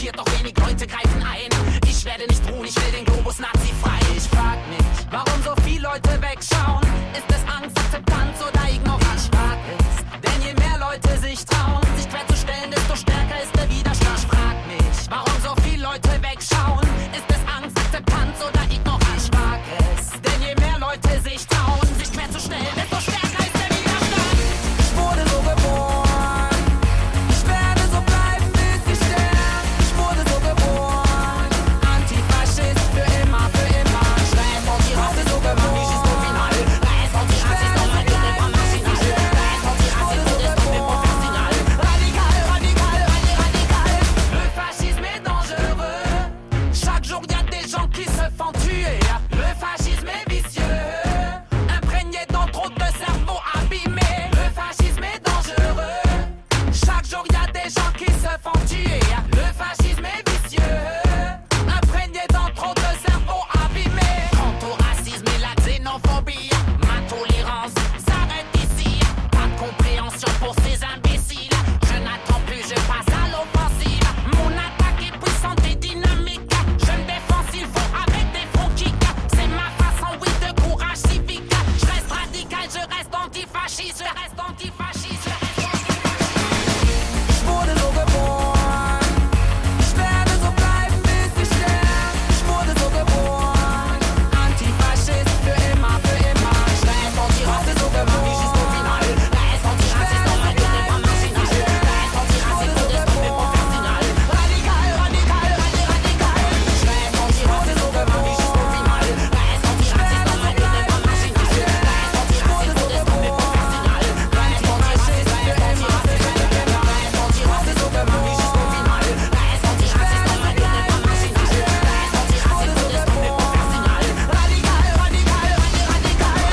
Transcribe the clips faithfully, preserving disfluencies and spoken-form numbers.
blockiert, doch wenig Leute greifen ein. Ich werde nicht ruhen, ich will den Globus nazi-frei. Ich frag mich, warum so viele Leute wegschauen? Ist es Angst, Akzeptanz oder Ignoranz? Ich frag es, denn je mehr Leute sich trauen, sich querzustellen, desto stärker ist der Widerstand. Ich frag mich, warum so viele Leute wegschauen? Ist es Angst, Akzeptanz oder Ignoranz? Ich frag es, denn je mehr Leute sich trauen, sich querzustellen, desto stärker ist der Widerstand. Ich wurde so geboren, ich werde so bleiben, bis ich sterbe. Ich wurde so geboren, Antifaschist für immer, für immer. Stress und die Rasse so geboren, ich ist final. Stress und die Rasse ist normal, du bist marginal. Stress und die Rasse ist professional. Radical, radical, radical. Le fascisme est dangereux. Chaque jour y a des gens qui se font tuer. Le fascisme est vicieux, imprégné dans trop de cerveaux abîmés. Le fascisme est dangereux. Chaque jour y a des gens qui se font tuer. Le fascisme est vicieux, imprégné dans trop de cerveaux abîmés. Quant au racisme et la xénophobie, ma tolérance s'arrête ici. Pas de compréhension pour ces imbéciles. Je n'attends plus, je passe à l'offensive. Mon attaque est puissante et dynamique. Je me défends s'il faut avec des front kicks. C'est ma façon, oui, de courage civique. Je reste radical, je reste antifasciste. Je reste antifasciste, je reste antifasciste. Ich wurde so geboren, ich werde so bleiben, bis ich sterbe. Ich wurde so geboren, Antifaschist für immer, für immer. Stress und die Rasse so geboren, ich ist final. Stress und die Rasse ist normal, du bist marginal. Stress und die Rasse ist professional. Radikal, radikal, radikal. Stress und die Rasse so geboren, ich ist final. Stress und die Rasse ist normal, du bist marginal. Stress und die Rasse ist professional. Stress und die Rasse ist für immer, für immer. Stress und die Rasse so geboren, ich ist final. Stress und die Rasse ist normal, du bist marginal. Stress und die Rasse ist professional. Radikal, radikal, radikal.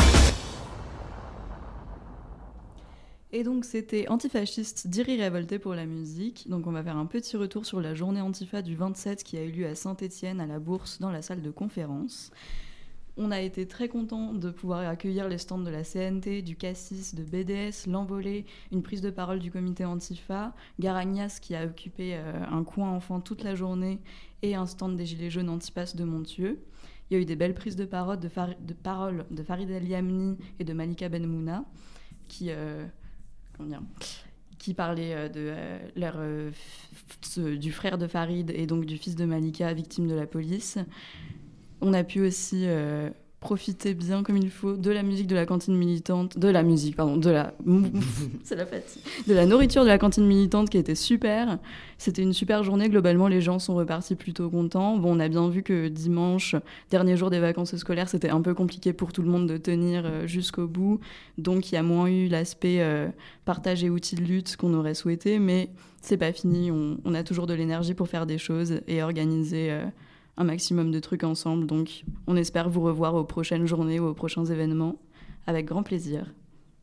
Et donc c'était Antifasciste d'Iri Révolté pour la musique. Donc on va faire un petit retour sur la journée Antifa du vingt-sept qui a eu lieu à Saint-Étienne à la Bourse dans la salle de conférence. On a été très contents de pouvoir accueillir les stands de la C N T, du Cassis, de B D S, l'Envolée, une prise de parole du comité Antifa, Garagnas qui a occupé euh, un coin enfant toute la journée et un stand des Gilets jaunes Antipass de Montieu. Il y a eu des belles prises de parole de, Far- de, parole de Farid El Yamni et de Malika Benmouna qui... Euh, comment dire, qui parlaient euh, de, euh, leur, euh, f- f- du frère de Farid et donc du fils de Malika, victime de la police. On a pu aussi euh, profiter bien comme il faut de la musique de la cantine militante, de la musique, pardon, de la, c'est la fatigue, de la nourriture de la cantine militante qui était super. C'était une super journée. Globalement, les gens sont repartis plutôt contents. Bon, on a bien vu que dimanche, dernier jour des vacances scolaires, c'était un peu compliqué pour tout le monde de tenir euh, jusqu'au bout. Donc, il y a moins eu l'aspect euh, partage et outils de lutte qu'on aurait souhaité, mais c'est pas fini. On, on a toujours de l'énergie pour faire des choses et organiser euh, un maximum de trucs ensemble. Donc, on espère vous revoir aux prochaines journées ou aux prochains événements avec grand plaisir.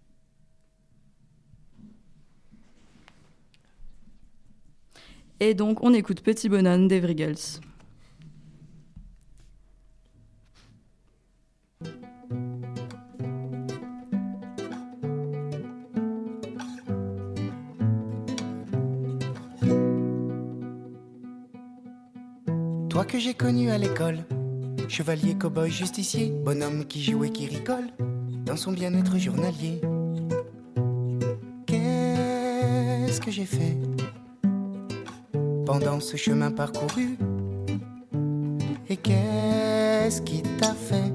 Et donc, on écoute Petit Bonhomme des Vrigels. Toi que j'ai connu à l'école, chevalier, cow-boy, justicier, bonhomme qui joue et qui rigole dans son bien-être journalier. Qu'est-ce que j'ai fait pendant ce chemin parcouru? Et qu'est-ce qui t'a fait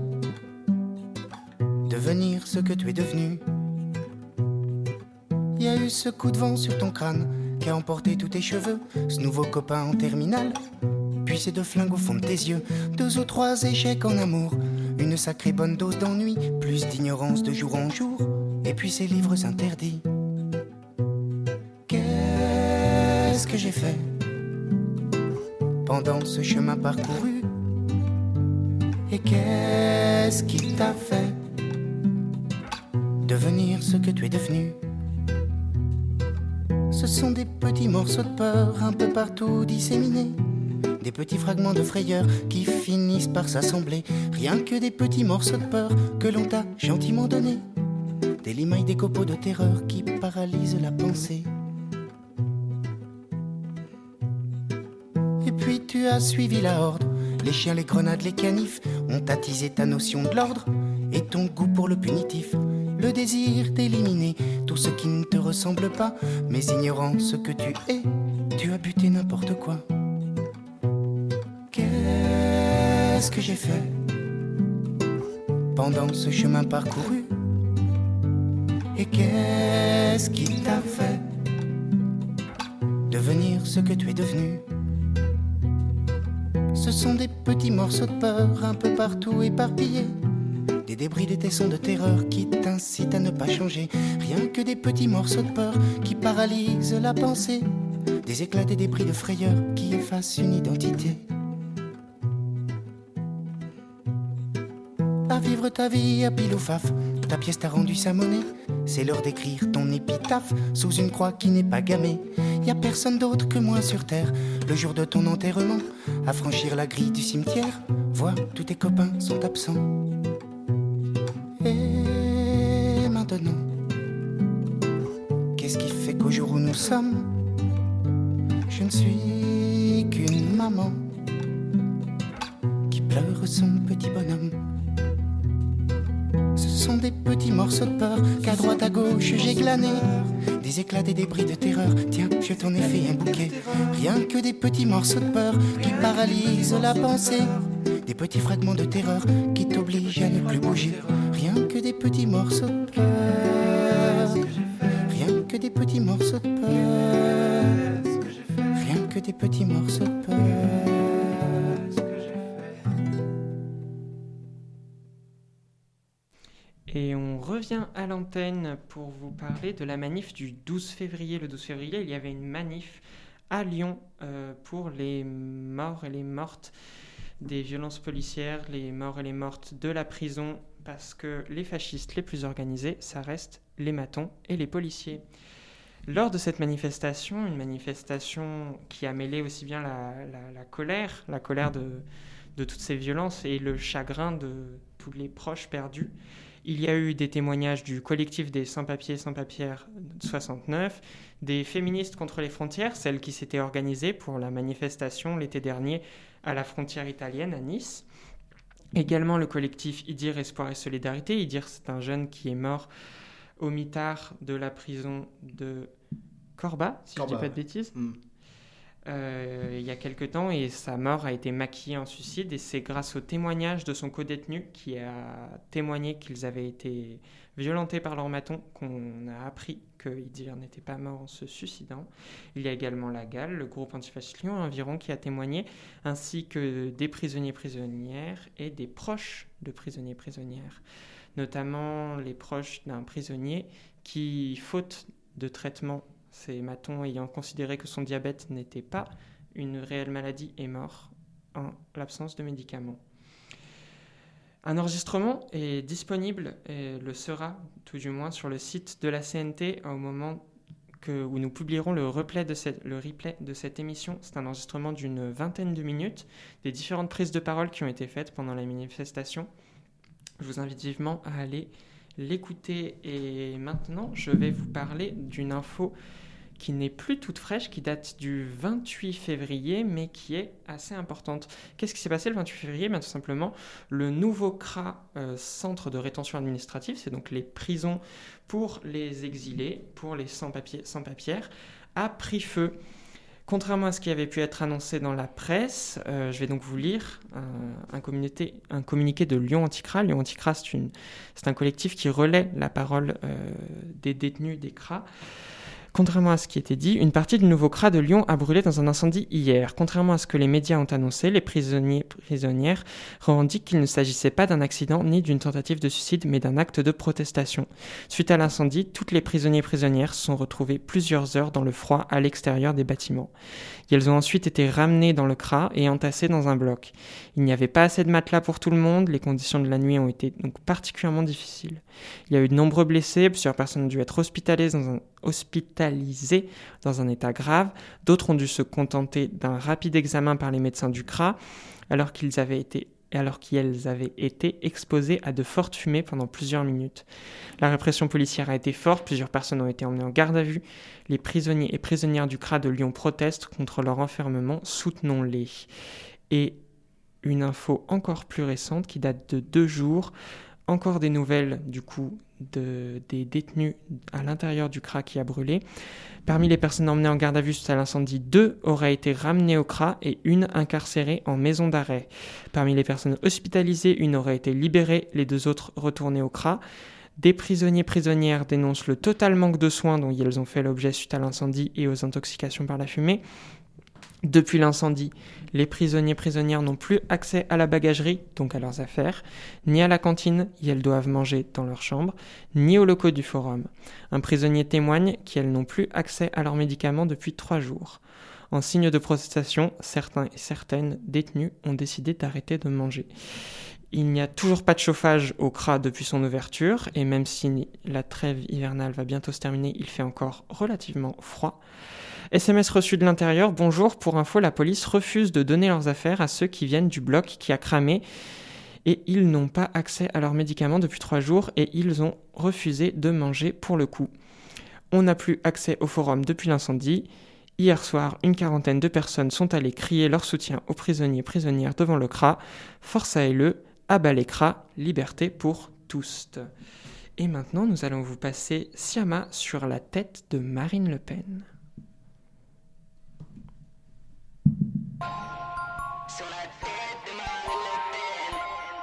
devenir ce que tu es devenu? Il y a eu ce coup de vent sur ton crâne qui a emporté tous tes cheveux, ce nouveau copain en terminale, puis ces deux flingues au fond de tes yeux, deux ou trois échecs en amour, une sacrée bonne dose d'ennui, plus d'ignorance de jour en jour, et puis ces livres interdits. Qu'est-ce que j'ai fait pendant ce chemin parcouru? Et qu'est-ce qui t'a fait devenir ce que tu es devenu? Ce sont des petits morceaux de peur un peu partout disséminés, des petits fragments de frayeur qui finissent par s'assembler. Rien que des petits morceaux de peur que l'on t'a gentiment donnés, des limailles, des copeaux de terreur qui paralysent la pensée. Et Et puis tu as suivi la horde. Les chiens, les grenades, les canifs ont attisé ta notion de l'ordre et ton goût pour le punitif. Le désir d'éliminer tout ce qui ne te ressemble pas. Mais ignorant ce que tu es, tu as buté n'importe quoi. Qu'est-ce que j'ai fait pendant ce chemin parcouru? Et qu'est-ce qui t'a fait devenir ce que tu es devenu? Ce sont des petits morceaux de peur un peu partout éparpillés, des débris des tessons de terreur qui t'incitent à ne pas changer. Rien que des petits morceaux de peur qui paralysent la pensée, des éclats, des débris de frayeur qui effacent une identité. À vivre ta vie à pile ou faf, ta pièce t'a rendu sa monnaie. C'est l'heure d'écrire ton épitaphe sous une croix qui n'est pas gammée. Y a personne d'autre que moi sur terre, le jour de ton enterrement, à franchir la grille du cimetière. Vois, tous tes copains sont absents. Et maintenant, qu'est-ce qui fait qu'au jour où nous sommes, je ne suis qu'une maman qui pleure son petit bonhomme? Ce sont des petits morceaux de peur qu'à droite à gauche j'ai glanés, des éclats, des débris de terreur. Tiens, je t'en ai fait un bouquet. Rien que des petits morceaux de peur qui paralysent la pensée, des petits fragments de terreur qui t'obligent à ne plus bouger. Rien que des petits morceaux de peur, rien que des petits morceaux de peur, rien que des petits morceaux de peur. Et on revient à l'antenne pour vous parler de la manif du douze février. Le douze février, il y avait une manif à Lyon euh, pour les morts et les mortes des violences policières, les morts et les mortes de la prison, parce que les fascistes les plus organisés, ça reste les matons et les policiers. Lors de cette manifestation, une manifestation qui a mêlé aussi bien la, la, la colère, la colère de, de toutes ces violences et le chagrin de tous les proches perdus, il y a eu des témoignages du collectif des sans-papiers, sans-papières soixante-neuf, des féministes contre les frontières, celles qui s'étaient organisées pour la manifestation l'été dernier à la frontière italienne, à Nice. Également le collectif Idir, Espoir et Solidarité. Idir, c'est un jeune qui est mort au mitard de la prison de Corba, si Corba, je ne dis pas de bêtises. Mm. Euh, il y a quelque temps, et sa mort a été maquillée en suicide, et c'est grâce au témoignage de son codétenu qui a témoigné qu'ils avaient été violentés par leur maton qu'on a appris que Idir n'était pas mort en se suicidant. Il y a également la G A L, le groupe antifasciste Lyon environ, qui a témoigné, ainsi que des prisonniers prisonnières et des proches de prisonniers prisonnières, notamment les proches d'un prisonnier qui, faute de traitement, ces matons ayant considéré que son diabète n'était pas une réelle maladie, est mort en l'absence de médicaments. Un enregistrement est disponible, et le sera tout du moins sur le site de la C N T au moment que, où nous publierons le replay, de cette, le replay de cette émission. C'est un enregistrement d'une vingtaine de minutes, des différentes prises de parole qui ont été faites pendant la manifestation. Je vous invite vivement à aller l'écouter. Et maintenant, je vais vous parler d'une info qui n'est plus toute fraîche, qui date du vingt-huit février, mais qui est assez importante. Qu'est-ce qui s'est passé le vingt-huit février ? Bien, tout simplement, le nouveau C R A, euh, Centre de rétention administrative, c'est donc les prisons pour les exilés, pour les sans-papiers, sans-papières, a pris feu. Contrairement à ce qui avait pu être annoncé dans la presse, euh, je vais donc vous lire un, un, communiqué, un communiqué de Lyon Anti-C R A. Lyon Anti-C R A, c'est, une, c'est un collectif qui relaie la parole euh, des détenus des C R A. Contrairement à ce qui était dit, une partie du nouveau C R A de Lyon a brûlé dans un incendie hier. Contrairement à ce que les médias ont annoncé, les prisonniers prisonnières revendiquent qu'il ne s'agissait pas d'un accident ni d'une tentative de suicide, mais d'un acte de protestation. Suite à l'incendie, toutes les prisonniers prisonnières se sont retrouvées plusieurs heures dans le froid à l'extérieur des bâtiments. Et elles ont ensuite été ramenées dans le C R A et entassées dans un bloc. Il n'y avait pas assez de matelas pour tout le monde, les conditions de la nuit ont été donc particulièrement difficiles. Il y a eu de nombreux blessés, plusieurs personnes ont dû être hospitalisées dans un, hospitalisées dans un état grave, d'autres ont dû se contenter d'un rapide examen par les médecins du C R A, alors qu'ils avaient été et alors qu'elles avaient été exposées à de fortes fumées pendant plusieurs minutes. La répression policière a été forte, plusieurs personnes ont été emmenées en garde à vue. Les prisonniers et prisonnières du C R A de Lyon protestent contre leur enfermement, soutenons-les. Et une info encore plus récente qui date de deux jours, encore des nouvelles du coup de, des détenus à l'intérieur du C R A qui a brûlé. Parmi les personnes emmenées en garde à vue suite à l'incendie, deux auraient été ramenées au C R A et une incarcérée en maison d'arrêt. Parmi les personnes hospitalisées, une aurait été libérée, les deux autres retournées au C R A. Des prisonniers prisonnières dénoncent le total manque de soins dont ils ont fait l'objet suite à l'incendie et aux intoxications par la fumée. Depuis l'incendie, les prisonniers prisonnières n'ont plus accès à la bagagerie, donc à leurs affaires, ni à la cantine, et elles doivent manger dans leur chambre, ni aux locaux du forum. Un prisonnier témoigne qu'elles n'ont plus accès à leurs médicaments depuis trois jours. En signe de protestation, certains et certaines détenus ont décidé d'arrêter de manger. Il n'y a toujours pas de chauffage au C R A depuis son ouverture, et même si la trêve hivernale va bientôt se terminer, il fait encore relativement froid. S M S reçu de l'intérieur, bonjour, pour info, la police refuse de donner leurs affaires à ceux qui viennent du bloc qui a cramé et ils n'ont pas accès à leurs médicaments depuis trois jours et ils ont refusé de manger pour le coup. On n'a plus accès au forum depuis l'incendie. Hier soir, une quarantaine de personnes sont allées crier leur soutien aux prisonniers et prisonnières devant le C R A. Force à L E, à bas les C R A, liberté pour tous. Et maintenant, nous allons vous passer Siama sur la tête de Marine Le Pen. Sur la tête de Marine Le Pen.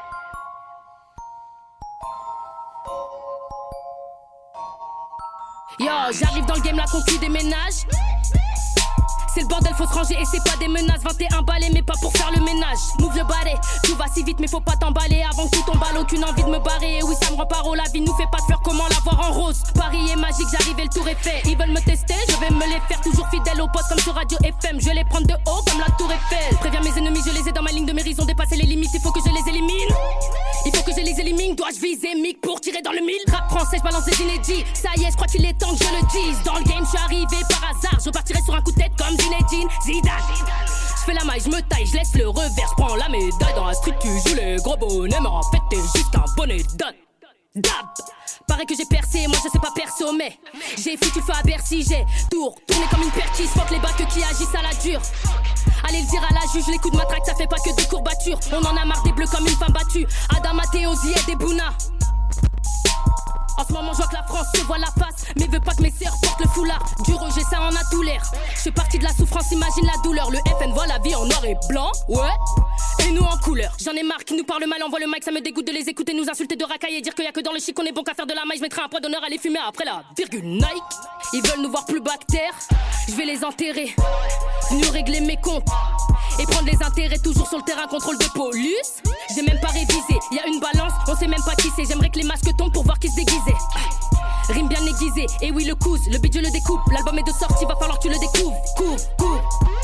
Yo, j'arrive dans le game, la concu des ménages. C'est le bordel, faut se ranger et c'est pas des menaces. vingt et un balais mais pas pour faire le ménage. Move le balai, tout va si vite mais faut pas t'emballer. Avant que tout tombe à l'eau, aucune envie de me barrer. Et oui ça me rend paro, la vie nous fait pas de fleurs, comment l'avoir en rose. Paris est magique, j'arrive et le tour est fait. Ils veulent me tester, je vais me les faire. Toujours fidèle au poste comme sur Radio F M. Je vais les prendre de haut comme la tour Eiffel. Préviens mes ennemis, je les ai dans ma ligne de mire. Ils ont dépassé les limites, il faut que je les élimine. Il faut que je les élimine, dois-je viser mic pour tirer dans le mille. Rap français, je balance des inédits. Ça y est, je crois qu'il est temps que je le dise. Dans le game, je suis arrivé par hasard. Je partirai sur un coup de tête comme Zinedine Zidane. Je fais la maille, je me taille, je laisse le revers. Je prends la médaille dans la street, tu joues les gros bonnets. Mais en fait, t'es juste un bonnet d'âne. Dab. Paraît que j'ai percé, moi je sais pas perso, mais j'ai foutu le feu à Bercy, j'ai tour tourné comme une perquise. Fuck les bacs qui agissent à la dure. Allez le dire à la juge, les coups de matraque ça fait pas que des courbatures. On en a marre des bleus comme une femme battue. Adam Théosi et des Bouna. En ce moment je vois que la France se voit la face, mais veut pas que mes sœurs portent le foulard. Du rejet ça en a tout l'air. Je fais partie de la souffrance, imagine la douleur. Le F N voit la vie en noir et blanc, ouais. Et nous en couleur. J'en ai marre qui nous parlent mal, envoie le mic, ça me dégoûte de les écouter, nous insulter de racaille et dire qu'il y a que dans le chic qu'on est bon qu'à faire de la maille. Je mettrai un point d'honneur à les fumer après la virgule Nike. Ils veulent nous voir plus bactères, je vais les enterrer. Nous régler mes comptes et prendre les intérêts toujours sur le terrain, contrôle de police. J'ai même pas révisé, y a une balance, on sait même pas qui c'est. J'aimerais que les masques tombent pour voir qui se déguisait. Rime bien aiguisé, et oui le couze, le beat je le découpe. L'album est de sortie, va falloir que tu le découvres. Cours, cours.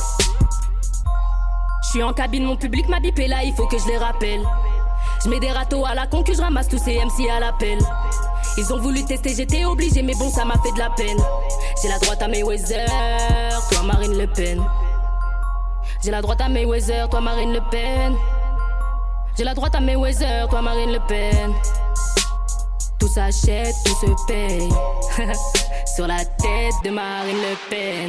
Je suis en cabine, mon public m'a bipé là, il faut que je les rappelle. Je mets des râteaux à la con que je ramasse tous ces M C à l'appel. Ils ont voulu tester, j'étais obligé, mais bon ça m'a fait de la peine. J'ai la droite à Mayweather, toi Marine Le Pen. J'ai la droite à Mayweather, toi Marine Le Pen. J'ai la droite à Mayweather, toi Marine Le Pen. Tout s'achète, tout se paye. Sur la tête de Marine Le Pen.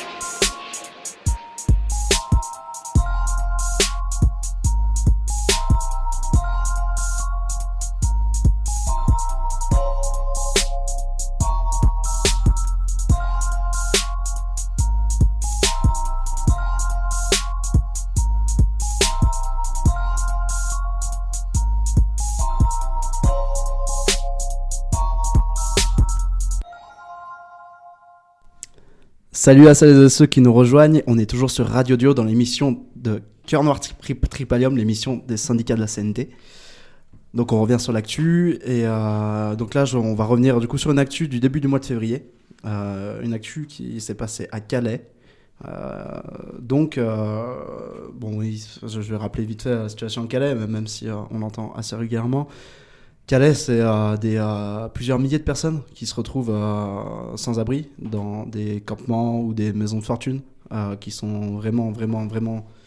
Salut à celles et ceux qui nous rejoignent, on est toujours sur Radio Dio dans l'émission de Cœur Noir Tri- Tripalium, l'émission des syndicats de la C N T. Donc on revient sur l'actu et euh, donc là je, on va revenir du coup sur une actu du début du mois de février, euh, une actu qui s'est passée à Calais. Euh, donc euh, bon, il, je vais rappeler vite fait la situation de Calais, même si euh, on l'entend assez régulièrement. Calais, c'est euh, des, euh, plusieurs milliers de personnes qui se retrouvent euh, sans abri dans des campements ou des maisons de fortune euh, qui sont vraiment, vraiment, vraiment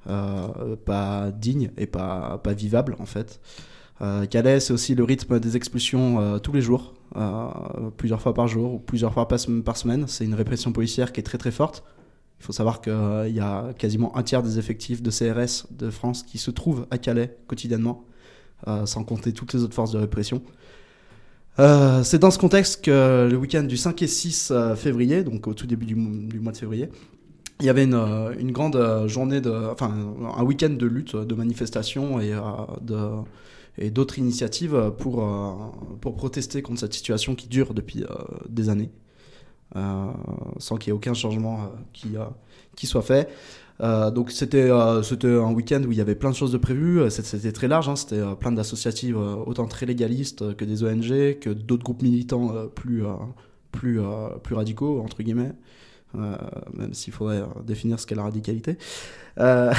euh, pas digne et pas, pas vivable en fait. Euh, Calais, c'est aussi le rythme des expulsions euh, tous les jours, euh, plusieurs fois par jour ou plusieurs fois par, par semaine. C'est une répression policière qui est très très forte. Il faut savoir qu'il euh, y a quasiment un tiers des effectifs de C R S de France qui se trouvent à Calais quotidiennement, euh, sans compter toutes les autres forces de répression. Euh, c'est dans ce contexte que le week-end du cinq et six février, donc au tout début du, du mois de février, il y avait une, une grande journée, de, enfin un week-end de lutte, de manifestations et, euh, de, et d'autres initiatives pour, euh, pour protester contre cette situation qui dure depuis euh, des années. Euh, sans qu'il y ait aucun changement euh, qui, euh, qui soit fait. Euh, donc c'était, euh, c'était un week-end où il y avait plein de choses de prévues, c'était, c'était très large, hein, c'était euh, plein d'associatives euh, autant très légalistes euh, que des O N G, que d'autres groupes militants euh, plus, euh, plus, euh, plus radicaux, entre guillemets, euh, même s'il faudrait euh, définir ce qu'est la radicalité. Euh,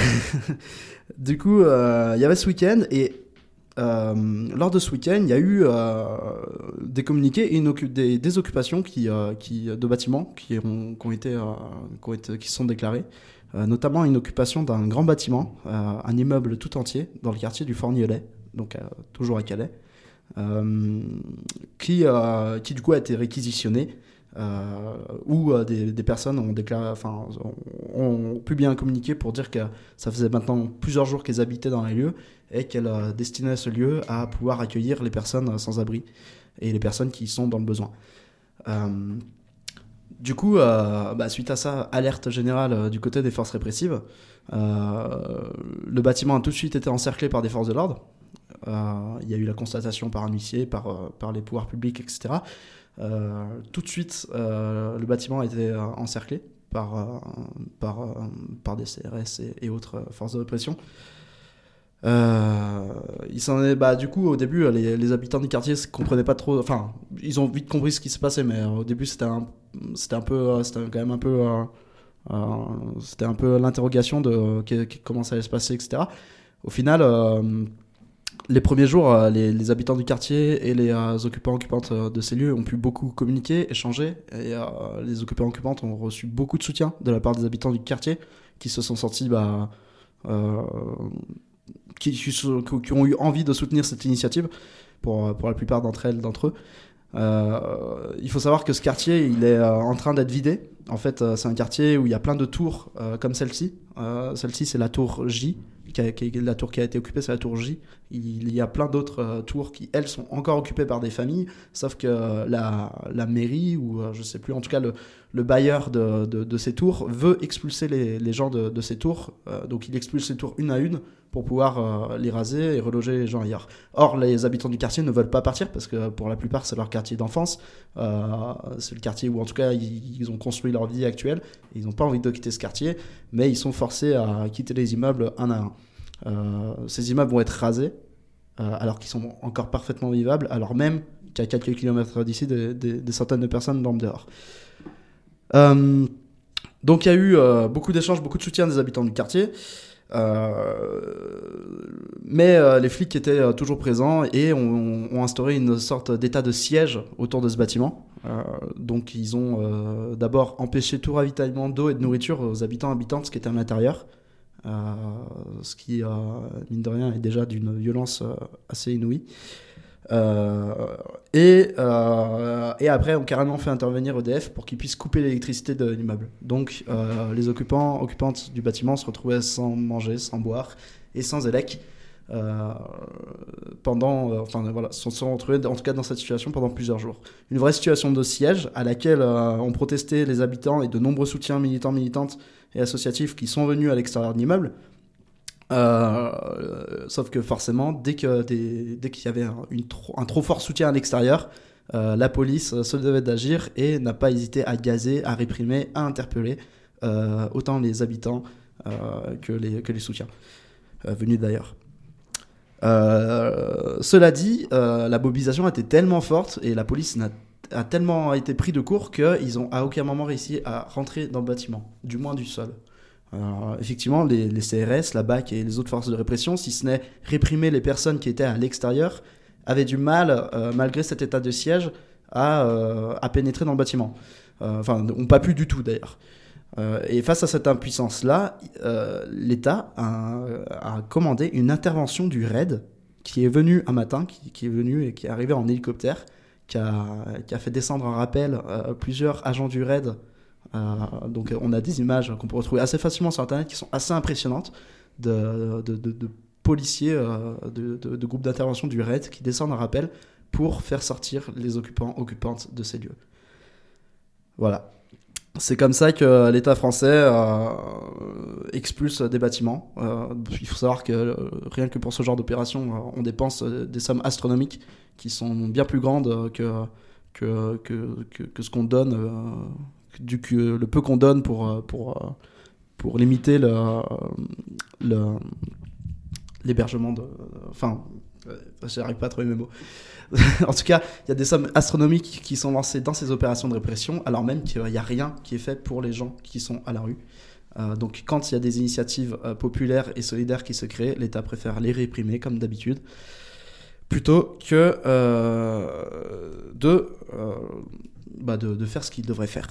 du coup, euh, il y avait ce week-end et Euh, lors de ce week-end, il y a eu euh, des communiqués et une occu- des, des occupations qui, euh, qui, de bâtiments qui, ont, qui, ont été, euh, qui, ont été, qui sont déclarées, euh, notamment une occupation d'un grand bâtiment, euh, un immeuble tout entier dans le quartier du Fort-Nieulais, donc euh, toujours à Calais, euh, qui, euh, qui du coup a été réquisitionné. Euh, où euh, des, des personnes ont, déclaré, enfin, ont, ont publié un communiqué pour dire que ça faisait maintenant plusieurs jours qu'elles habitaient dans les lieux et qu'elles euh, destinaient ce lieu à pouvoir accueillir les personnes sans abri et les personnes qui sont dans le besoin. Euh, du coup, euh, bah, suite à ça, alerte générale euh, du côté des forces répressives. Euh, le bâtiment a tout de suite été encerclé par des forces de l'ordre. Euh, il y a eu la constatation par un huissier, par, euh, par les pouvoirs publics, et cetera. Euh, tout de suite, euh, le bâtiment a été euh, encerclé par, euh, par, euh, par des C R S et, et autres euh, forces de répression. Euh, il s'en est, bah, du coup, au début, les, les habitants du quartier ne comprenaient pas trop. Enfin, ils ont vite compris ce qui se passait, mais euh, au début, c'était, un, c'était, un peu, c'était quand même un peu. Euh, euh, c'était un peu l'interrogation de euh, que, que, comment ça allait se passer, et cetera. Au final. Euh, Les premiers jours, les, les habitants du quartier et les euh, occupants occupantes de ces lieux ont pu beaucoup communiquer, échanger. Et euh, les occupants occupantes ont reçu beaucoup de soutien de la part des habitants du quartier qui se sont sentis, bah, euh, qui, qui ont eu envie de soutenir cette initiative pour, pour la plupart d'entre elles, d'entre eux. Euh, il faut savoir que ce quartier, il est euh, en train d'être vidé. En fait, euh, c'est un quartier où il y a plein de tours euh, comme celle-ci. Euh, celle-ci, c'est la tour J. Qui a, qui, la tour qui a été occupée, c'est la tour J. Il y a plein d'autres euh, tours qui, elles, sont encore occupées par des familles, sauf que euh, la, la mairie, ou euh, je sais plus, en tout cas le, le bailleur de, de, de ces tours, veut expulser les, les gens de, de ces tours. Euh, donc il expulse les tours une à une pour pouvoir euh, les raser et reloger les gens ailleurs. Or, les habitants du quartier ne veulent pas partir parce que pour la plupart, c'est leur quartier d'enfance. Euh, c'est le quartier où, en tout cas, ils, ils ont construit leur vie actuelle. Ils n'ont pas envie de quitter ce quartier, mais ils sont forcés à quitter les immeubles un à un. Euh, ces immeubles vont être rasés euh, alors qu'ils sont encore parfaitement vivables, alors même qu'à quelques kilomètres d'ici, des, des, des centaines de personnes dorment dehors. Euh, donc il y a eu euh, beaucoup d'échanges, beaucoup de soutien des habitants du quartier. Euh, mais euh, les flics étaient euh, toujours présents et ont, ont instauré une sorte d'état de siège autour de ce bâtiment. Euh, donc ils ont euh, d'abord empêché tout ravitaillement d'eau et de nourriture aux habitants habitantes qui étaient à l'intérieur, euh, ce qui, euh, mine de rien, est déjà d'une violence euh, assez inouïe. Euh, et, euh, et après ont carrément fait intervenir E D F pour qu'ils puissent couper l'électricité de l'immeuble. Donc euh, les occupants, occupantes du bâtiment se retrouvaient sans manger, sans boire et sans élec euh, pendant, euh, enfin voilà, se sont retrouvés en tout cas dans cette situation pendant plusieurs jours. Une vraie situation de siège à laquelle euh, ont protesté les habitants et de nombreux soutiens militants, militantes et associatifs qui sont venus à l'extérieur de l'immeuble. Euh, sauf que forcément, dès, que des, dès qu'il y avait un, une trop, un trop fort soutien à l'extérieur, euh, la police se devait d'agir et n'a pas hésité à gazer, à réprimer, à interpeller euh, autant les habitants euh, que, les, que les soutiens euh, venus d'ailleurs. Euh, cela dit, euh, la mobilisation a été tellement forte et la police n'a, a tellement été pris de court qu'ils ont à aucun moment réussi à rentrer dans le bâtiment, du moins du sol. Alors, effectivement, les, les C R S, la B A C et les autres forces de répression, si ce n'est réprimer les personnes qui étaient à l'extérieur, avaient du mal, euh, malgré cet état de siège, à, euh, à pénétrer dans le bâtiment. Euh, enfin, n'ont pas pu du tout d'ailleurs. Euh, et face à cette impuissance-là, euh, l'État a, a commandé une intervention du R A I D qui est venu un matin, qui, qui est venu et qui est arrivé en hélicoptère, qui a, qui a fait descendre un rappel euh, plusieurs agents du R A I D. Euh, donc on a des images qu'on peut retrouver assez facilement sur Internet qui sont assez impressionnantes de, de, de, de policiers, euh, de, de, de groupes d'intervention du R A I D qui descendent un rappel pour faire sortir les occupants, occupantes de ces lieux. Voilà. C'est comme ça que l'État français euh, expulse des bâtiments. Euh, il faut savoir que euh, rien que pour ce genre d'opération, euh, on dépense euh, des sommes astronomiques qui sont bien plus grandes que, que, que, que, que ce qu'on donne, euh, du, que le peu qu'on donne pour, pour, pour limiter le, le, l'hébergement de... Enfin, euh, j'arrive pas à trouver mes mots. En tout cas, il y a des sommes astronomiques qui sont lancées dans ces opérations de répression, alors même qu'il n'y a rien qui est fait pour les gens qui sont à la rue. Euh, donc quand il y a des initiatives euh, populaires et solidaires qui se créent, l'État préfère les réprimer, comme d'habitude, plutôt que euh, de, euh, bah de, de faire ce qu'il devrait faire.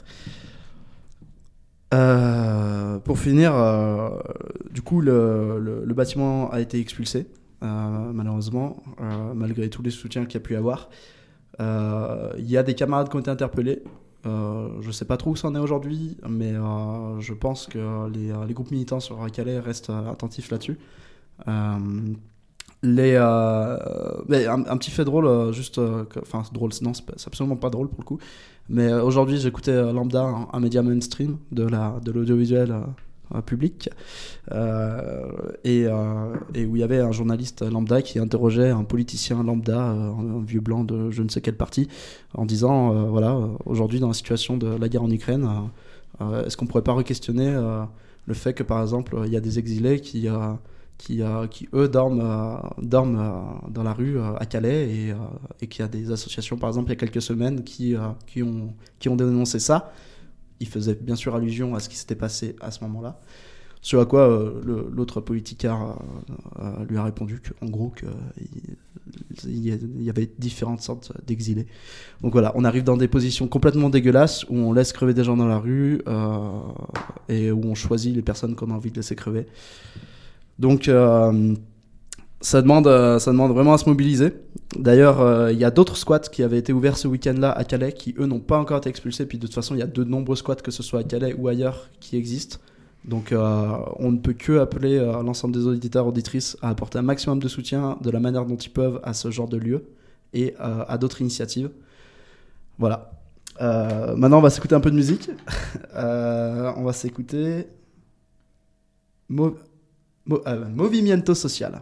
Euh, pour finir, euh, du coup, le, le, le bâtiment a été expulsé. Euh, malheureusement, euh, malgré tous les soutiens qu'il y a pu y avoir. Il euh, y a des camarades qui ont été interpellés. Euh, je ne sais pas trop où ça en est aujourd'hui, mais euh, je pense que les, les groupes militants sur Calais restent euh, attentifs là-dessus. Euh, les, euh, mais un, un petit fait drôle, euh, juste, enfin euh, drôle, non, c'est, c'est absolument pas drôle pour le coup. Mais euh, aujourd'hui, j'écoutais euh, Lambda, un, un média mainstream de, la, de l'audiovisuel. Euh, public euh, et, euh, et où il y avait un journaliste lambda qui interrogeait un politicien lambda, euh, un vieux blanc de je ne sais quel parti, en disant euh, voilà, euh, aujourd'hui dans la situation de la guerre en Ukraine, euh, euh, est-ce qu'on pourrait pas re-questionner euh, le fait que par exemple il y a des exilés qui, euh, qui, euh, qui eux dorment, euh, dorment euh, dans la rue euh, à Calais et, euh, et qu'il y a des associations par exemple il y a quelques semaines qui, euh, qui, ont, qui ont dénoncé ça. Il faisait bien sûr allusion à ce qui s'était passé à ce moment-là. Ce à quoi euh, le, l'autre politicard euh, euh, lui a répondu qu'en gros, qu'il il y avait différentes sortes d'exilés. Donc voilà, on arrive dans des positions complètement dégueulasses où on laisse crever des gens dans la rue euh, et où on choisit les personnes qu'on a envie de laisser crever. Donc euh, ça, demande, euh, ça demande vraiment à se mobiliser. D'ailleurs, il euh, y a d'autres squats qui avaient été ouverts ce week-end-là à Calais qui, eux, n'ont pas encore été expulsés. Puis de toute façon, il y a de nombreux squats, que ce soit à Calais ou ailleurs, qui existent. Donc euh, on ne peut que appeler euh, l'ensemble des auditeurs, auditrices à apporter un maximum de soutien de la manière dont ils peuvent à ce genre de lieu et euh, à d'autres initiatives. Voilà. Euh, maintenant, on va s'écouter un peu de musique. euh, on va s'écouter Mo... Mo... Euh, Movimiento Social.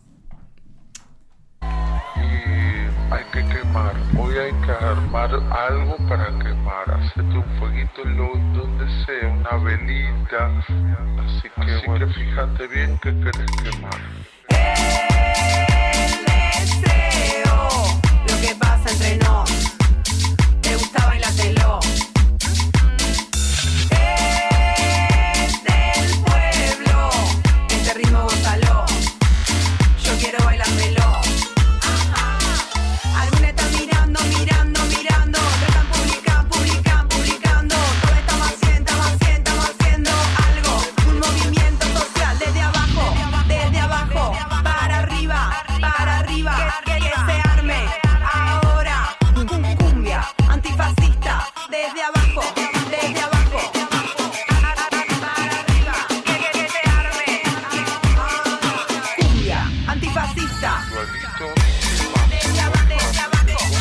Hay que quemar, hoy hay que armar algo para quemar, hacerte un fueguito en lo, donde sea, una velita, así que, así bueno, que fíjate bien que querés quemar. El deseo, lo que pasa entre nos, te gusta bailártelo. Es del pueblo, este ritmo gózalo, yo quiero bailármelo. Mirando, mirando, te están publicando, publicando, publicando. Todo estamos haciendo, estamos haciendo, estamos haciendo algo. Un movimiento social desde abajo, desde abajo, para arriba, para arriba. Que, que se arme ahora. Cumbia antifascista, desde abajo, desde abajo. Para arriba, que, que, que se arme. Cumbia antifascista. Desde abajo, desde abajo.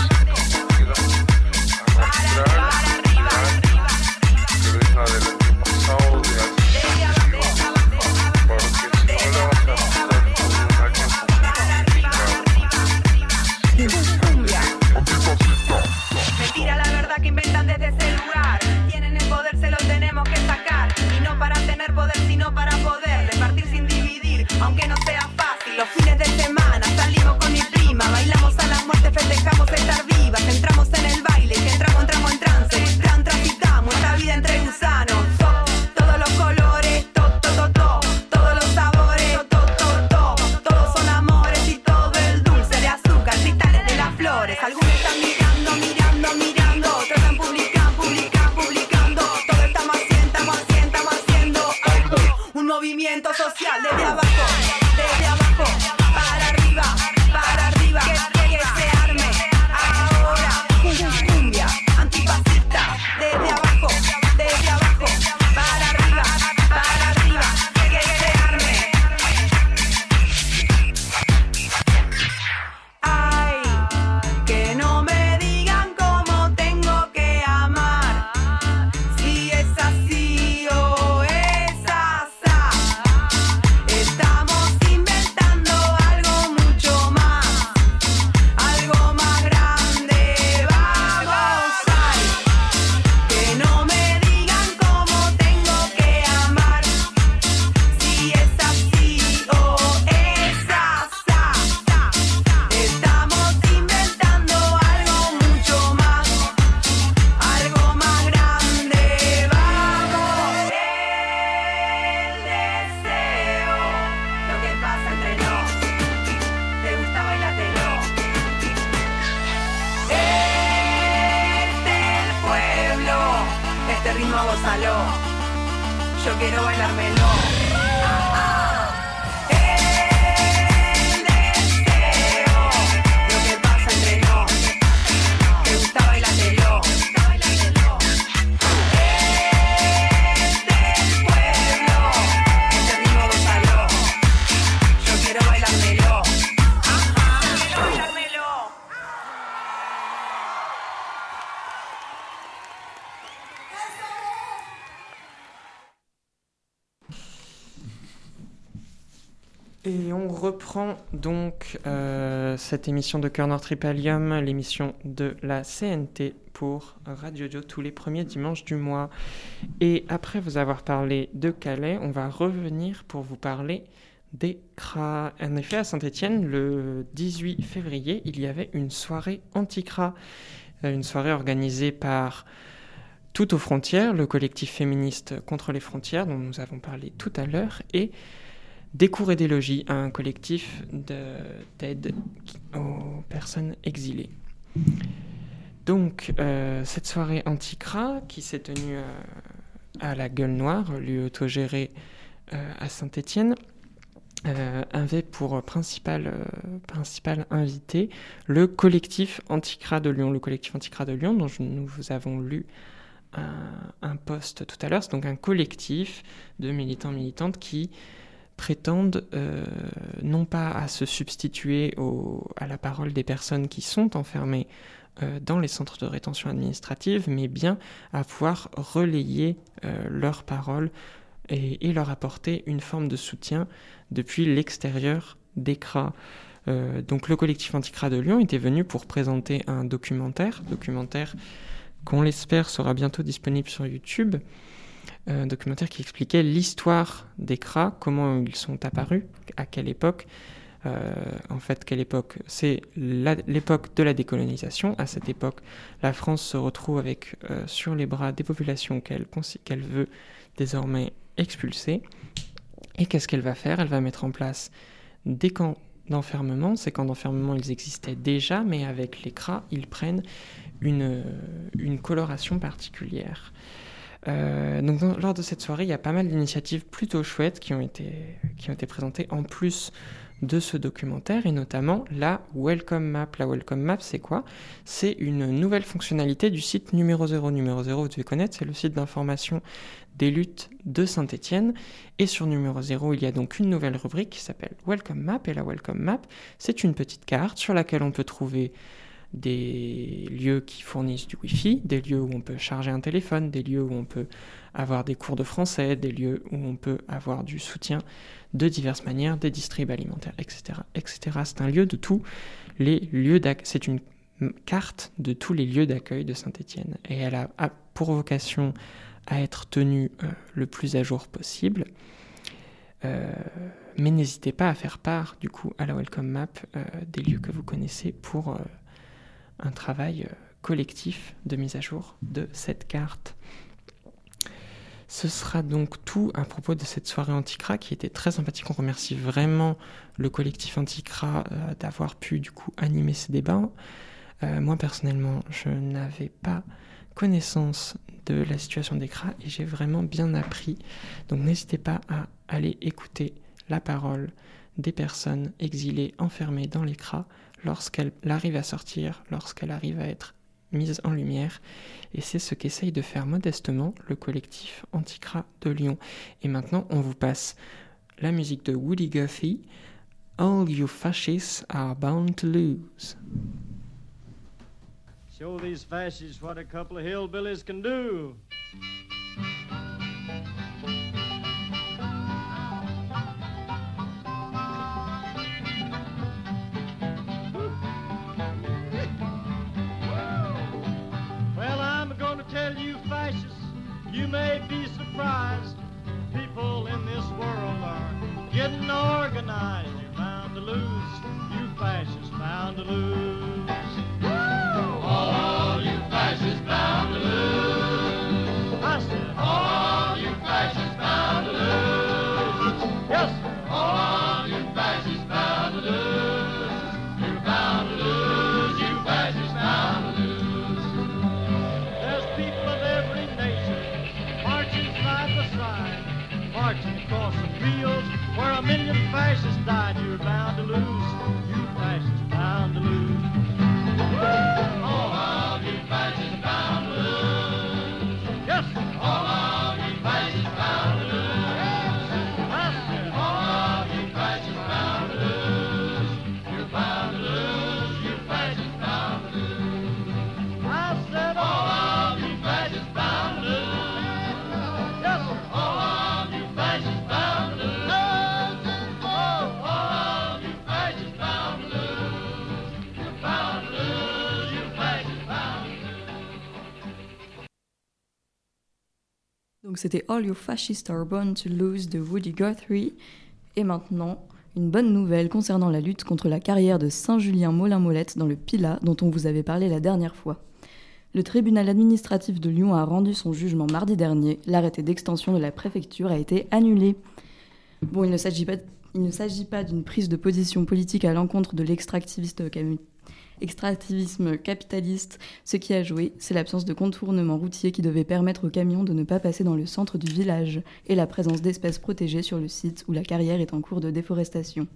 Mentira la verdad que inventan desde ese lugar. Tienen el poder, se lo tenemos que sacar. Y no para tener poder, sino para poder repartir sin dividir, aunque no sea fácil. Los fines de semana salimos con mi prima, bailamos a la muerte, festejamos estar vivas. Entramos en el baile, que entramos, entramos en trance. Tran, transitamos esta vida entre gusanos. To, todos los colores, to, to, to, to, todos los sabores, to, to, to, to, todos son amores y todo el dulce de azúcar, cristales de las flores. Algunos están mirando, mirando, mirando, otros están publicando, publicando, publicando. Todo estamos haciendo, estamos haciendo, movimiento social desde abajo, desde abajo, para arriba, para arriba, que, que se arme ahora, cumbia antifascista, desde abajo, desde abajo, para arriba, para arriba, que se arme. Ay, que no me digan cómo tengo que amar, si es así o es asá. Estamos inventando algo mucho más, algo más grande, vamos. Ay, que no me digan cómo tengo que amar, si es así o es asá. Estamos inventando algo mucho más, algo más grande, vamos. El deseo, lo que pasa entre nos, te gusta bailártelo. Este el pueblo, este ritmo gózalo, yo quiero bailármelo. El deseo, lo que pasa entre nos, te gusta bailártelo. Este el pueblo, este ritmo gózalo, yo quiero bailármelo. Ajá, bailármelo. Et on reprend donc euh, cette émission de Cœur Noir Tripalium, l'émission de la C N T pour Radio Dio tous les premiers dimanches du mois. Et après vous avoir parlé de Calais, on va revenir pour vous parler des C R A. En effet, à Saint-Étienne, le dix-huit février, il y avait une soirée anti-C R A, une soirée organisée par Toutes aux frontières, le collectif féministe contre les frontières dont nous avons parlé tout à l'heure, et Des cours et des logis, un collectif de, d'aide aux personnes exilées. Donc, euh, cette soirée anti-C R A qui s'est tenue euh, à la Gueule Noire, lieu autogéré euh, à Saint-Étienne, euh, avait pour principal, euh, principal invité le collectif anti-C R A de Lyon, le collectif anti-C R A de Lyon dont je, nous vous avons lu un, un post tout à l'heure. C'est donc un collectif de militants militantes qui prétendent euh, non pas à se substituer au, à la parole des personnes qui sont enfermées euh, dans les centres de rétention administrative, mais bien à pouvoir relayer euh, leurs paroles et, et leur apporter une forme de soutien depuis l'extérieur des C R A. Euh, donc le collectif anti-C R A de Lyon était venu pour présenter un documentaire, documentaire qu'on l'espère sera bientôt disponible sur YouTube, un documentaire qui expliquait l'histoire des C R A, comment ils sont apparus, à quelle époque. Euh, en fait, quelle époque ? C'est la, l'époque de la décolonisation. À cette époque, la France se retrouve avec euh, sur les bras des populations qu'elle, qu'elle veut désormais expulser. Et qu'est-ce qu'elle va faire ? Elle va mettre en place des camps d'enfermement. Ces camps d'enfermement, ils existaient déjà, mais avec les C R A, ils prennent une, une coloration particulière. Euh, donc dans, lors de cette soirée, il y a pas mal d'initiatives plutôt chouettes qui ont été, qui ont été présentées en plus de ce documentaire, et notamment la Welcome Map. La Welcome Map, c'est quoi ? C'est une nouvelle fonctionnalité du site Numéro Zéro. Numéro Zéro, vous devez connaître, c'est le site d'information des luttes de Saint-Étienne. Et sur Numéro Zéro, il y a donc une nouvelle rubrique qui s'appelle Welcome Map. Et la Welcome Map, c'est une petite carte sur laquelle on peut trouver des lieux qui fournissent du Wi-Fi, des lieux où on peut charger un téléphone, des lieux où on peut avoir des cours de français, des lieux où on peut avoir du soutien de diverses manières, des distribs alimentaires, et cetera, et cetera. C'est un lieu de tous les lieux d'accueil. C'est une carte de tous les lieux d'accueil de Saint-Étienne. Et elle a pour vocation à être tenue euh, le plus à jour possible. Euh, mais n'hésitez pas à faire part, du coup, à la Welcome Map euh, des lieux que vous connaissez pour euh, un travail collectif de mise à jour de cette carte. Ce sera donc tout à propos de cette soirée anti-C R A qui était très sympathique. On remercie vraiment le collectif anti-C R A euh, d'avoir pu du coup animer ces débats. Euh, moi personnellement, je n'avais pas connaissance de la situation des C R A et j'ai vraiment bien appris. Donc n'hésitez pas à aller écouter la parole des personnes exilées enfermées dans les C R A lorsqu'elle arrive à sortir, lorsqu'elle arrive à être mise en lumière. Et c'est ce qu'essaye de faire modestement le collectif anti-C R A de Lyon. Et maintenant, on vous passe la musique de Woody Guthrie, All You Fascists Are Bound to Lose. Show these fascists what a couple of hillbillies can do. Well, I'm going to tell you fascists, you may be surprised. People in this world are getting organized. You're bound to lose, you fascists bound to lose. All you fascists bound to lose. I said, all you fascists bound to lose. Yes, sir. All you fascists bound to lose. You're bound to lose, you fascists bound to lose. There's people of every nation marching side by side, marching across the fields where a million fascists died. You're bound to lose, you fascists bound to lose. All of you fascists bound to lose. Yes, all of you fascists bound to lose. I said, all of you fascists bound to lose. You're bound to lose, you fascists bound to lose. I said, all of you fascists bound to lose. Yes, all of you fascists bound to lose. Oh, all of you fascists bound to lose. You're bound to lose, you fascists bound to lose. Donc c'était All You Fascists Are Born to Lose de Woody Guthrie. Et maintenant, une bonne nouvelle concernant la lutte contre la carrière de Saint-Julien-Molin-Molette dans le Pilat dont on vous avait parlé la dernière fois. Le tribunal administratif de Lyon a rendu son jugement mardi dernier. L'arrêté d'extension de la préfecture a été annulé. Bon, il ne s'agit pas, il ne s'agit pas d'une prise de position politique à l'encontre de l'extractiviste cam- extractivisme capitaliste. Ce qui a joué, c'est l'absence de contournement routier qui devait permettre aux camions de ne pas passer dans le centre du village et la présence d'espèces protégées sur le site où la carrière est en cours de déforestation.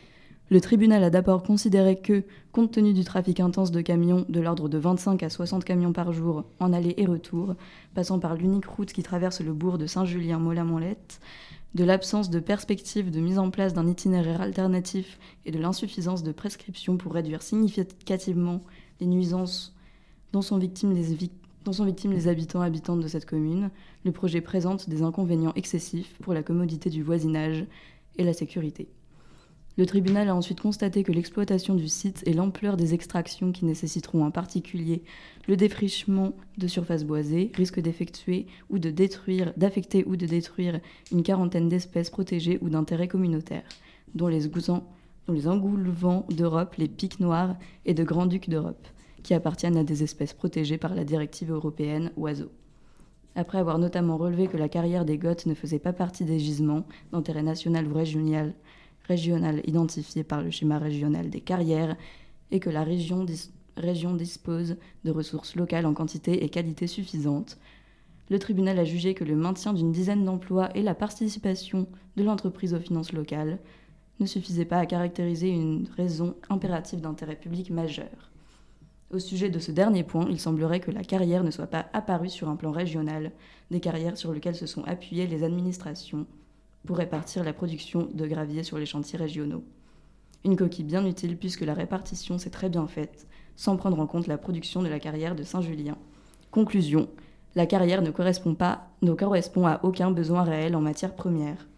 Le tribunal a d'abord considéré que, compte tenu du trafic intense de camions, de l'ordre de vingt-cinq à soixante camions par jour, en aller et retour, passant par l'unique route qui traverse le bourg de Saint-Julien-Molin-Molette, de l'absence de perspective de mise en place d'un itinéraire alternatif et de l'insuffisance de prescriptions pour réduire significativement les nuisances dont sont victimes les, vic- dont sont victimes les habitants et habitantes de cette commune, le projet présente des inconvénients excessifs pour la commodité du voisinage et la sécurité. Le tribunal a ensuite constaté que l'exploitation du site et l'ampleur des extractions qui nécessiteront en particulier le défrichement de surfaces boisées risquent d'effectuer ou de détruire, d'affecter ou de détruire une quarantaine d'espèces protégées ou d'intérêt communautaire, dont les, gousans, dont les engoulevents d'Europe, les pics noirs et de grands-ducs d'Europe, qui appartiennent à des espèces protégées par la directive européenne oiseaux. Après avoir notamment relevé que la carrière des Goths ne faisait pas partie des gisements d'intérêt national ou régional régionale identifiée par le schéma régional des carrières et que la région, dis- région dispose de ressources locales en quantité et qualité suffisantes, le tribunal a jugé que le maintien d'une dizaine d'emplois et la participation de l'entreprise aux finances locales ne suffisaient pas à caractériser une raison impérative d'intérêt public majeur. Au sujet de ce dernier point, il semblerait que la carrière ne soit pas apparue sur un plan régional, des carrières sur lesquelles se sont appuyées les administrations pour répartir la production de gravier sur les chantiers régionaux. Une coquille bien utile puisque la répartition s'est très bien faite, sans prendre en compte la production de la carrière de Saint-Julien. Conclusion, la carrière ne correspond pas, ne correspond à aucun besoin réel en matière première.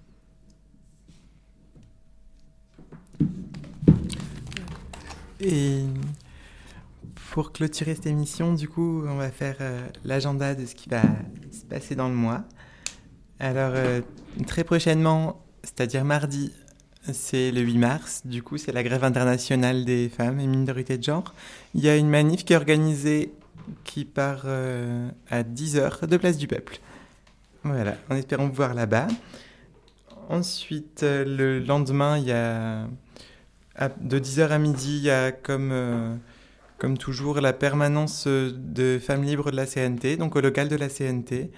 Et pour clôturer cette émission, du coup, on va faire euh, l'agenda de ce qui va se passer dans le mois. Alors, euh, très prochainement, c'est-à-dire mardi, c'est le huit mars, du coup, c'est la grève internationale des femmes et minorités de genre. Il y a une manif qui est organisée, qui part euh, à dix heures de Place du Peuple. Voilà, en espérant vous voir là-bas. Ensuite, euh, le lendemain, il y a, à, de dix heures à midi, il y a comme, euh, comme toujours la permanence de Femmes Libres de la C N T, donc au local de la C N T.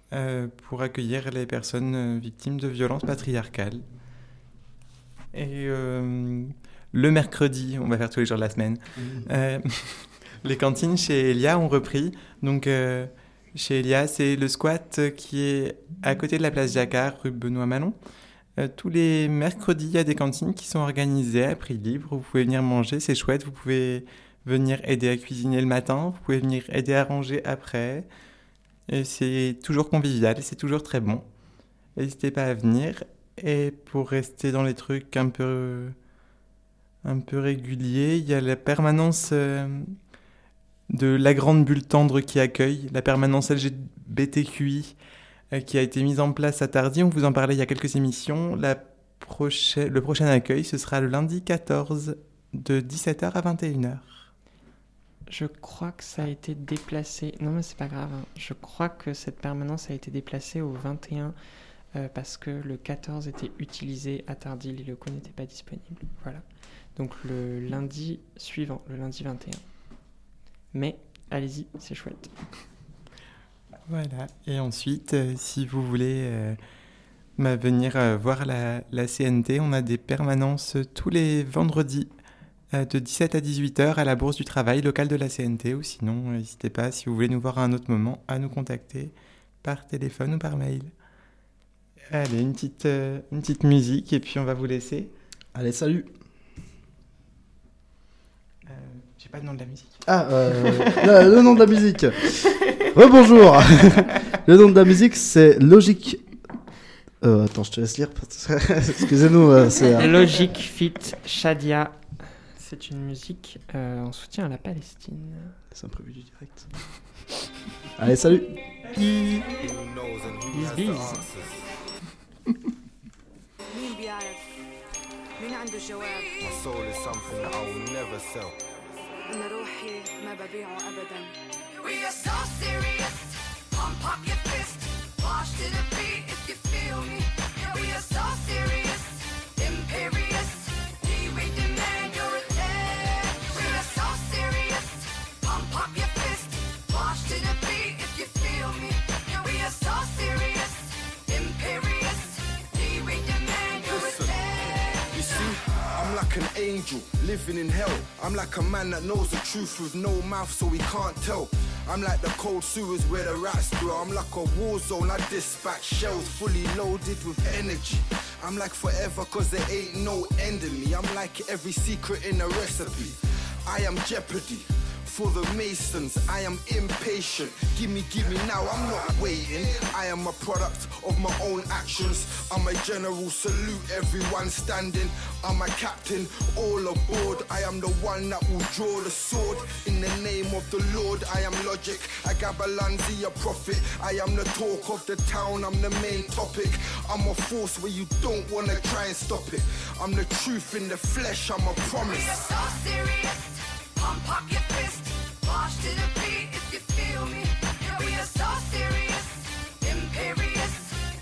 euh, pour accueillir les personnes euh, victimes de violences patriarcales. Et euh, le mercredi, on va faire tous les jours de la semaine, mmh. euh, les cantines chez Elia ont repris. Donc, euh, chez Elia, c'est le squat qui est à côté de la place Jacquard, rue Benoît Malon. Euh, tous les mercredis, il y a des cantines qui sont organisées à prix libre. Vous pouvez venir manger, c'est chouette. Vous pouvez venir aider à cuisiner le matin. Vous pouvez venir aider à ranger après. Et c'est toujours convivial, c'est toujours très bon. N'hésitez pas à venir. Et pour rester dans les trucs un peu, un peu réguliers, il y a la permanence euh, de la Grande Bulle Tendre qui accueille, la permanence L G B T Q I euh, qui a été mise en place à Tardy. On vous en parlait il y a quelques émissions. La prochaine, le prochain accueil, ce sera le lundi quatorze de dix-sept heures à vingt et une heures. Je crois que ça a été déplacé. Non, mais c'est pas grave. Hein. Je crois que cette permanence a été déplacée au vingt et un euh, parce que le quatorze était utilisé à Tardy. Les locaux n'étaient pas disponibles. Voilà. Donc le lundi suivant, le lundi vingt et un. Mais allez-y, c'est chouette. Voilà. Et ensuite, euh, si vous voulez euh, bah, venir euh, voir la, la C N T, on a des permanences tous les vendredis de dix-sept à dix-huit heures à la Bourse du Travail, locale de la C N T, ou sinon, n'hésitez pas, si vous voulez nous voir à un autre moment, à nous contacter par téléphone ou par mail. Allez, une petite, euh, une petite musique, et puis on va vous laisser. Allez, salut. Euh, j'ai pas le nom de la musique. Ah, euh, le, le nom de la musique. Rebonjour. Le nom de la musique, c'est Logic... Euh, attends, je te laisse lire. Excusez-nous. Euh, c'est, euh... Logic Fit Shadia. C'est une musique euh, en soutien à la Palestine. C'est un prévu du direct. Allez, salut. Bis bis. مين بيعرف مين عنده جواب My soul is something that I will never sell. أنا روحي ما ببيعه أبدا. We are so serious. Pump up your fist. March to the beat if you feel me. We are so serious. Imperious. We demand your attack. We are so serious. Pump up your fist. March to the beat if you feel me. We are so serious. Imperious. We demand your attack. You see, I'm like an angel living in hell. I'm like a man that knows the truth with no mouth so he can't tell. I'm like the cold sewers where the rats grow. I'm like a war zone, I dispatch shells fully loaded with energy. I'm like forever cause there ain't no end in me. I'm like every secret in a recipe. I am Jeopardy for the Masons. I am impatient. Gimme, gimme now, I'm not waiting. I am a product of my own actions. I'm a general, salute everyone standing. I'm a captain, all aboard. I am the one that will draw the sword. In the name of the Lord, I am logic. I Gabalanzi, a prophet. I am the talk of the town, I'm the main topic. I'm a force where you don't wanna try and stop it. I'm the truth in the flesh, I'm a promise. We are so serious. Pump up your fist. March to the beat if you feel me. We are so serious. Imperious.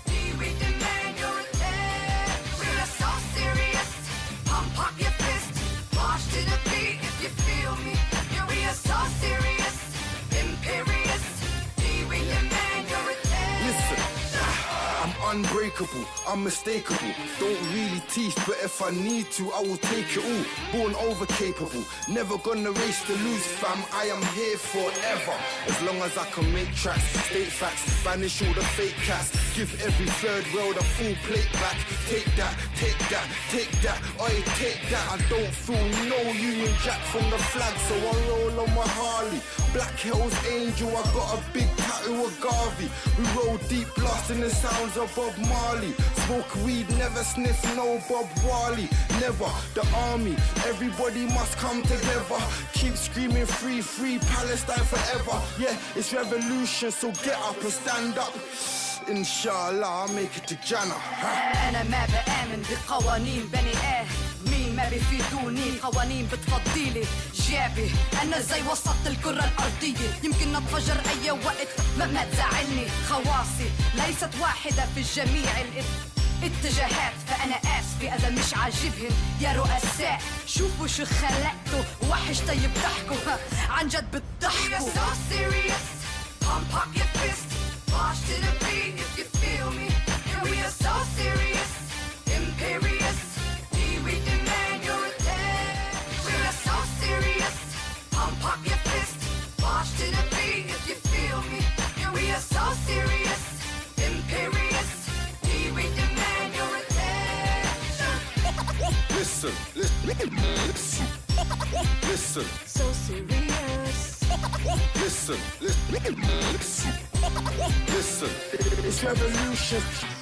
We demand your attack. We are so serious. Pump up your fist. March to the beat if you feel me. We are so serious. Imperious. We demand your attack. Listen, I'm unbreakable, unmistakable. Don't really teach, but if I need to, I will take it all. Born over capable, never gonna race to lose, fam. I am here forever. As long as I can make tracks, state facts, banish all the fake cats. Give every third world a full plate back. Take that, take that, take that, oi, take that. I don't feel no Union Jack from the flag, so I roll on my Harley. Black Hills Angel, I got a big tattoo of Garvey. We roll deep, blasting the sounds of Bob Marley. Smoke weed, never sniff no Bob Marley. Never, the army, everybody must come together. Keep screaming free, free Palestine forever. Yeah, it's revolution, so get up and stand up. Inshallah, I'll make it to Jannah. أنا ما بآمن بقوانين بني آدمين ما بيفيدوني. قوانين بتفضيلي جابي أنا زي وسط الكرة الأرضية. يمكن أتفجر أي وقت ما ما تزعلني. خواصي ليست واحدة في جميع الاتجاهات. فأنا آسفة إذا مش عاجبهم يا رؤساء. شوفوا شو خلقتوا وحش طيب ضحكوا عن جد بتضحكوا. We are so serious. Pump up your fist. March to the beat if you feel me. Yeah, we are so serious, imperious. We, we demand your attention. We are so serious. Pump up your fist. March to the beat if you feel me. Yeah, we are so serious, imperious. We, we demand your attention. Listen, listen, listen, listen. So serious. Listen, listen, listen, listen. It's revolution.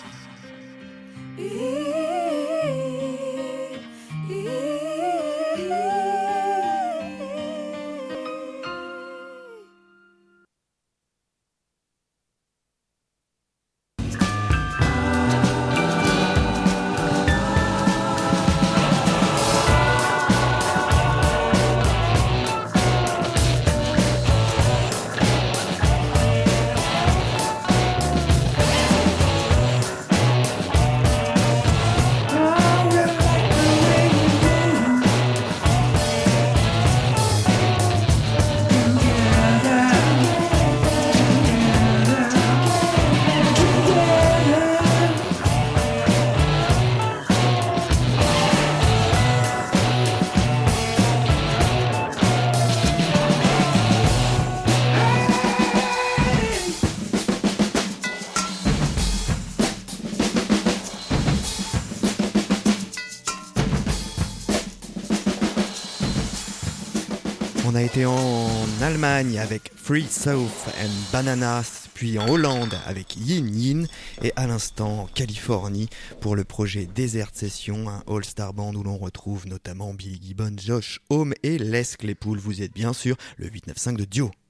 On a été en Allemagne avec Free South and Bananas, puis en Hollande avec Yin Yin, et à l'instant en Californie pour le projet Desert Session, un all-star band où l'on retrouve notamment Billy Gibbons, Josh Homme et Les Claypool. Vous êtes bien sûr le huit neuf cinq de Dio.